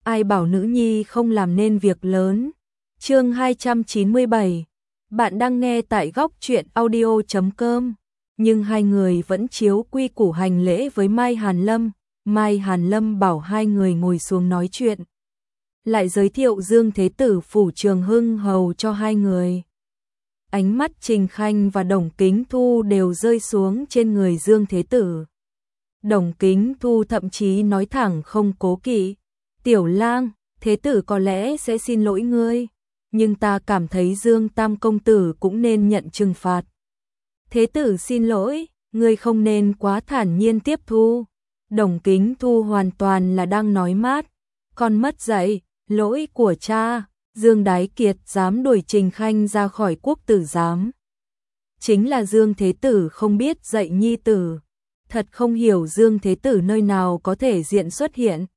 ai bảo nữ nhi không làm nên việc lớn. Chương 297. Bạn đang nghe tại góc truyện audio.com. Nhưng hai người vẫn chiếu quy củ hành lễ với Mai Hàn Lâm. Mai Hàn Lâm bảo hai người ngồi xuống nói chuyện, lại giới thiệu Dương Thế Tử phủ Trường Hưng hầu cho hai người. Ánh mắt Trình Khanh và Đồng Kính Thu đều rơi xuống trên người Dương Thế Tử. Đồng Kính Thu thậm chí nói thẳng không cố kỵ: "Tiểu lang, Thế Tử có lẽ sẽ xin lỗi ngươi, nhưng ta cảm thấy Dương Tam công tử cũng nên nhận trừng phạt." "Thế Tử xin lỗi, ngươi không nên quá thản nhiên tiếp thu." Đồng Kính Thu hoàn toàn là đang nói mát: "Con mất dạy, lỗi của cha." Dương Đái Kiệt dám đuổi Trình Khanh ra khỏi quốc tử giám. Chính là Dương Thế Tử không biết dạy nhi tử. Thật không hiểu Dương Thế Tử nơi nào có thể diện xuất hiện.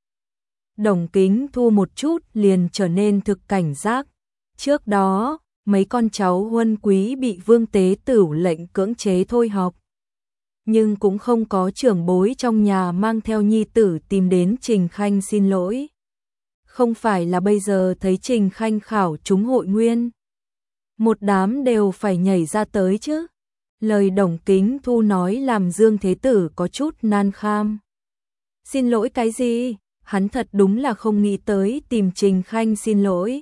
Đồng Kính Thu một chút liền trở nên thực cảnh giác. Trước đó, mấy con cháu huân quý bị Vương Tế Tửu lệnh cưỡng chế thôi học. Nhưng cũng không có trưởng bối trong nhà mang theo nhi tử tìm đến Trình Khanh xin lỗi. Không phải là bây giờ thấy Trình Khanh khảo trúng hội nguyên, một đám đều phải nhảy ra tới chứ. Lời Đồng Kính Thu nói làm Dương Thế Tử có chút nan kham. Xin lỗi cái gì? Hắn thật đúng là không nghĩ tới tìm Trình Khanh xin lỗi.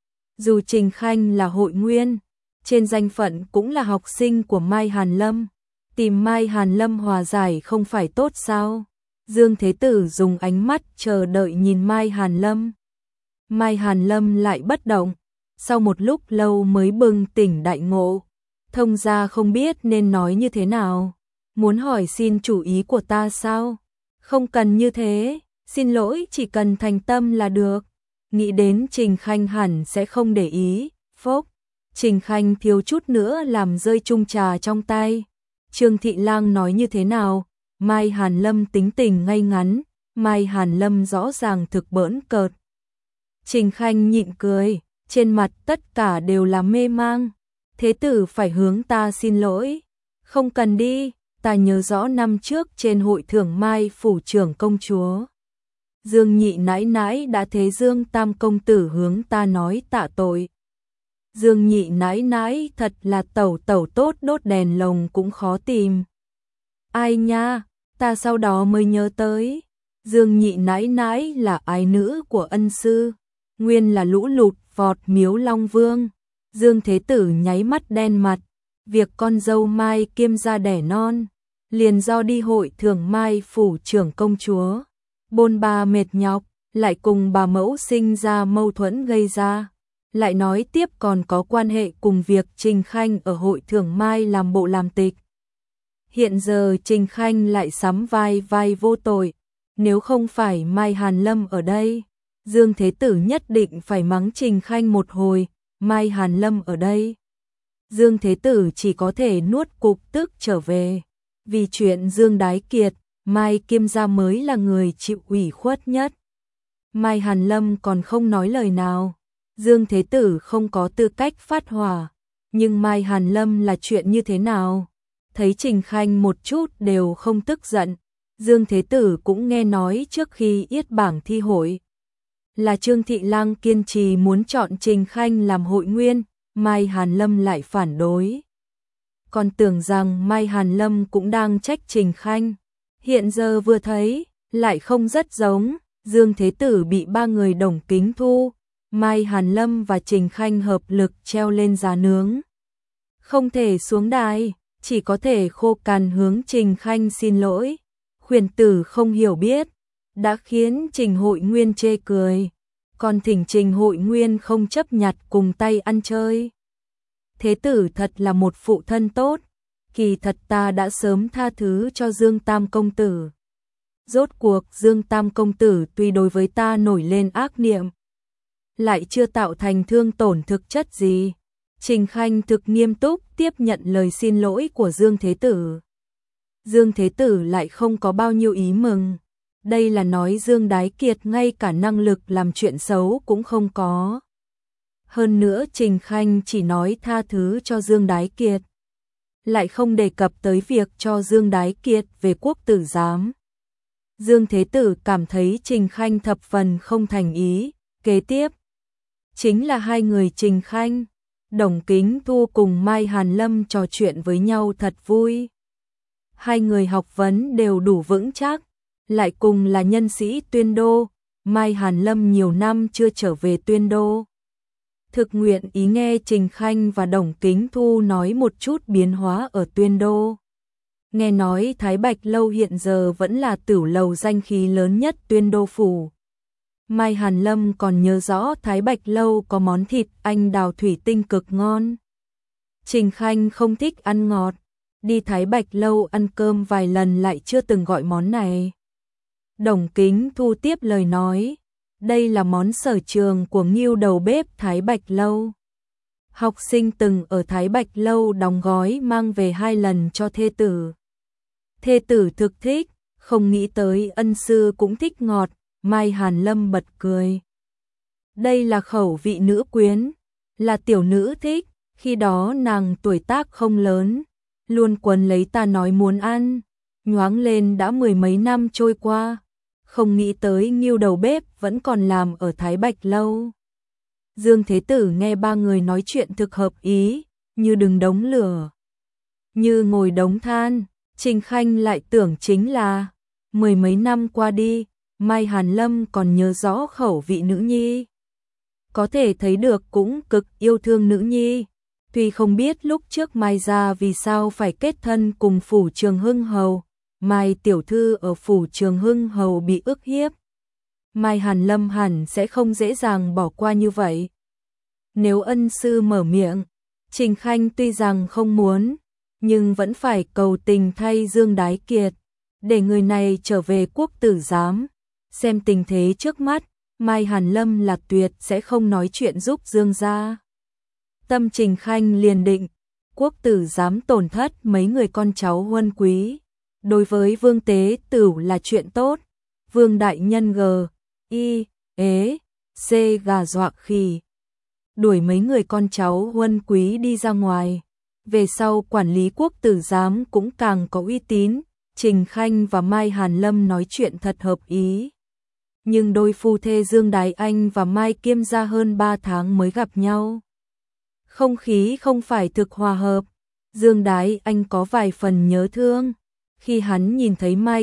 Dù Trình Khanh là hội nguyên, trên danh phận cũng là học sinh của Mai Hàn Lâm, tìm Mai Hàn Lâm hòa giải không phải tốt sao? Dương Thế Tử dùng ánh mắt chờ đợi nhìn Mai Hàn Lâm. Mai Hàn Lâm lại bất động, sau một lúc lâu mới bừng tỉnh đại ngộ. Thông gia không biết nên nói như thế nào. Muốn hỏi xin chủ ý của ta sao? Không cần như thế, xin lỗi chỉ cần thành tâm là được. Nghĩ đến Trình Khanh hẳn sẽ không để ý. Phốc, Trình Khanh thiếu chút nữa làm rơi chung trà trong tay. Trương Thị Lang nói như thế nào? Mai Hàn Lâm tính tình ngay ngắn, Mai Hàn Lâm rõ ràng thực bỡn cợt. Trình Khanh nhịn cười, trên mặt tất cả đều là mê mang. Thế Tử phải hướng ta xin lỗi. Không cần đi, ta nhớ rõ năm trước trên hội thưởng Mai phủ trưởng công chúa, Dương nhị nãi nãi đã thế Dương Tam công tử hướng ta nói tạ tội. Dương nhị nãi nãi thật là tẩu tẩu tốt, đốt đèn lồng cũng khó tìm. Ai nha, ta sau đó mới nhớ tới, Dương nhị nãi nãi là ái nữ của ân sư, nguyên là lũ lụt vọt miếu Long Vương. Dương Thế Tử nháy mắt đen mặt, việc con dâu Mai kiêm gia đẻ non, liền do đi hội thưởng Mai phủ trưởng công chúa, bôn ba mệt nhọc, lại cùng bà mẫu sinh ra mâu thuẫn gây ra. Lại nói tiếp còn có quan hệ cùng việc Trình Khanh ở hội thưởng Mai làm bộ làm tịch. Hiện giờ Trình Khanh lại sắm vai vô tội, nếu không phải Mai Hàn Lâm ở đây, Dương Thế Tử nhất định phải mắng Trình Khanh một hồi. Mai Hàn Lâm ở đây, Dương Thế Tử chỉ có thể nuốt cục tức trở về. Vì chuyện Dương Đái Kiệt, Mai Kiêm gia mới là người chịu ủy khuất nhất. Mai Hàn Lâm còn không nói lời nào. Dương Thế Tử không có tư cách phát hỏa, nhưng Mai Hàn Lâm là chuyện như thế nào? Thấy Trình Khanh một chút đều không tức giận. Dương Thế Tử cũng nghe nói trước khi yết bảng thi hội là Trương Thị Lang kiên trì muốn chọn Trình Khanh làm hội nguyên, Mai Hàn Lâm lại phản đối. Còn tưởng rằng Mai Hàn Lâm cũng đang trách Trình Khanh, hiện giờ vừa thấy, lại không rất giống. Dương Thế Tử bị ba người Đồng Kính Thu, Mai Hàn Lâm và Trình Khanh hợp lực treo lên giá nướng. Không thể xuống đài, chỉ có thể khô cằn hướng Trình Khanh xin lỗi. Khuyển tử không hiểu biết, đã khiến Trình Hội Nguyên chê cười, còn thỉnh Trình Hội Nguyên không chấp nhặt cùng tay ăn chơi. Thế Tử thật là một phụ thân tốt, kỳ thật ta đã sớm tha thứ cho Dương Tam công tử. Rốt cuộc Dương Tam công tử tuy đối với ta nổi lên ác niệm, lại chưa tạo thành thương tổn thực chất gì. Trình Khanh thực nghiêm túc tiếp nhận lời xin lỗi của Dương Thế Tử. Dương Thế Tử lại không có bao nhiêu ý mừng. Đây là nói Dương Đái Kiệt ngay cả năng lực làm chuyện xấu cũng không có. Hơn nữa Trình Khanh chỉ nói tha thứ cho Dương Đái Kiệt, lại không đề cập tới việc cho Dương Đái Kiệt về quốc tử giám. Dương Thế Tử cảm thấy Trình Khanh thập phần không thành ý, kế tiếp chính là hai người Trình Khanh, Đồng Kính Thu cùng Mai Hàn Lâm trò chuyện với nhau thật vui. Hai người học vấn đều đủ vững chắc, lại cùng là nhân sĩ Tuyên Đô, Mai Hàn Lâm nhiều năm chưa trở về Tuyên Đô. Thực nguyện ý nghe Trình Khanh và Đồng Kính Thu nói một chút biến hóa ở Tuyên Đô. Nghe nói Thái Bạch Lâu hiện giờ vẫn là tửu lầu danh khí lớn nhất Tuyên Đô phủ. Mai Hàn Lâm còn nhớ rõ Thái Bạch Lâu có món thịt anh đào thủy tinh cực ngon. Trình Khanh không thích ăn ngọt, đi Thái Bạch Lâu ăn cơm vài lần lại chưa từng gọi món này. Đồng Kính Thu tiếp lời nói, đây là món sở trường của Ngưu đầu bếp Thái Bạch Lâu. Học sinh từng ở Thái Bạch Lâu đóng gói mang về 2 lần cho thê tử. Thê tử thực thích, không nghĩ tới ân sư cũng thích ngọt, Mai Hàn Lâm bật cười. Đây là khẩu vị nữ quyến, là tiểu nữ thích, khi đó nàng tuổi tác không lớn, luôn quấn lấy ta nói muốn ăn, nhoáng lên đã 10 mấy năm trôi qua, không nghĩ tới Ngưu đầu bếp vẫn còn làm ở Thái Bạch Lâu. Dương Thế Tử nghe ba người nói chuyện thực hợp ý, như đứng đống lửa, như ngồi đống than. Trình Khanh lại tưởng chính là 10 mấy năm qua đi, Mai Hàn Lâm còn nhớ rõ khẩu vị nữ nhi. Có thể thấy được cũng cực yêu thương nữ nhi. Tuy không biết lúc trước Mai gia vì sao phải kết thân cùng phủ Trường Hưng Hầu, Mai tiểu thư ở phủ Trường Hưng Hầu bị ức hiếp. Mai Hàn Lâm hẳn sẽ không dễ dàng bỏ qua như vậy. Nếu ân sư mở miệng, Trình Khanh tuy rằng không muốn, nhưng vẫn phải cầu tình thay Dương Đái Kiệt, để người này trở về quốc tử giám. Xem tình thế trước mắt, Mai Hàn Lâm là tuyệt sẽ không nói chuyện giúp Dương gia. Tâm Trình Khanh liền định, quốc tử giám tổn thất mấy người con cháu huân quý. Đối với Vương Tế Tửu là chuyện tốt. Vương đại nhân C gà dọa khỉ, đuổi mấy người con cháu huân quý đi ra ngoài. Về sau quản lý quốc tử giám cũng càng có uy tín. Trình Khanh và Mai Hàn Lâm nói chuyện thật hợp ý. Nhưng đôi phu thê Dương Đái Anh và Mai Kiêm gia hơn 3 tháng mới gặp nhau. Không khí không phải thực hòa hợp. Dương Đái Anh có vài phần nhớ thương. Khi hắn nhìn thấy Mai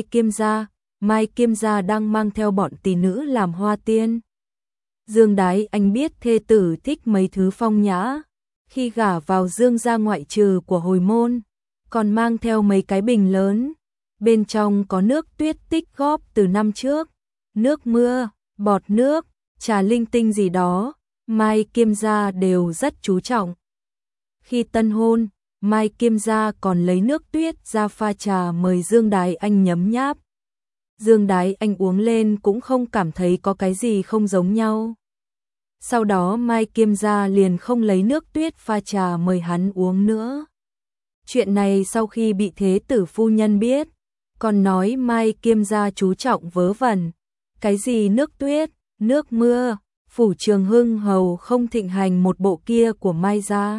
Kiêm gia đang mang theo bọn tỷ nữ làm hoa tiên. Dương Đái Anh biết thê tử thích mấy thứ phong nhã. Khi gả vào Dương gia ngoại trừ của hồi môn, còn mang theo mấy cái bình lớn. Bên trong có nước tuyết tích góp từ năm trước, nước mưa, bọt nước, trà linh tinh gì đó, Mai Kiêm gia đều rất chú trọng. Khi tân hôn, Mai Kiêm gia còn lấy nước tuyết ra pha trà mời Dương Đái Anh nhấm nháp. Dương Đái Anh uống lên cũng không cảm thấy có cái gì không giống nhau. Sau đó Mai Kiêm gia liền không lấy nước tuyết pha trà mời hắn uống nữa. Chuyện này sau khi bị thế tử phu nhân biết, còn nói Mai Kiêm gia chú trọng vớ vẩn. Cái gì nước tuyết, nước mưa, phủ Trường Hưng Hầu không thịnh hành một bộ kia của Mai gia.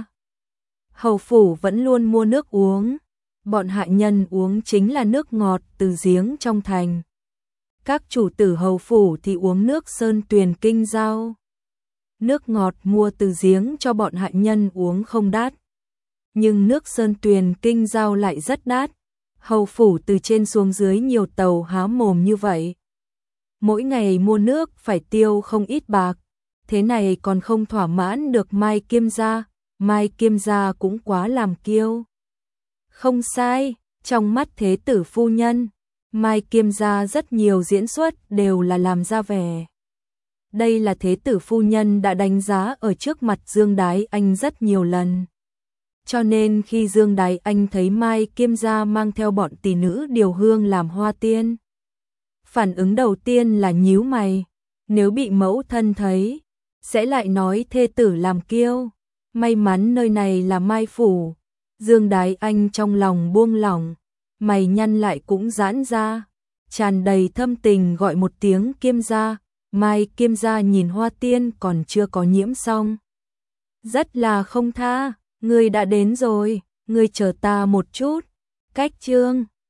Hầu phủ vẫn luôn mua nước uống, bọn hạ nhân uống chính là nước ngọt từ giếng trong thành. Các chủ tử hầu phủ thì uống nước sơn tuyền kinh giao. Nước ngọt mua từ giếng cho bọn hạ nhân uống không đắt. Nhưng nước sơn tuyền kinh giao lại rất đắt. Hầu phủ từ trên xuống dưới nhiều tàu há mồm như vậy. Mỗi ngày mua nước phải tiêu không ít bạc. Thế này còn không thỏa mãn được Mai Kiêm gia. Mai Kiêm gia cũng quá làm kiêu. Không sai, trong mắt thế tử phu nhân, Mai Kiêm gia rất nhiều diễn xuất đều là làm ra vẻ. Đây là thế tử phu nhân đã đánh giá ở trước mặt Dương Đái Anh rất nhiều lần. Cho nên khi Dương Đái Anh thấy Mai Kiêm gia mang theo bọn tỷ nữ điều hương làm hoa tiên, phản ứng đầu tiên là nhíu mày. Nếu bị mẫu thân thấy, sẽ lại nói thê tử làm kiêu. May mắn nơi này là Mai phủ. Dương Đái Anh trong lòng buông lỏng, mày nhăn lại cũng giãn ra, tràn đầy thâm tình gọi một tiếng Kiêm gia. Mai Kiêm gia nhìn hoa tiên còn chưa có nhiễm xong, rất là không tha. Ngươi đã đến rồi, ngươi chờ ta một chút. Cách chương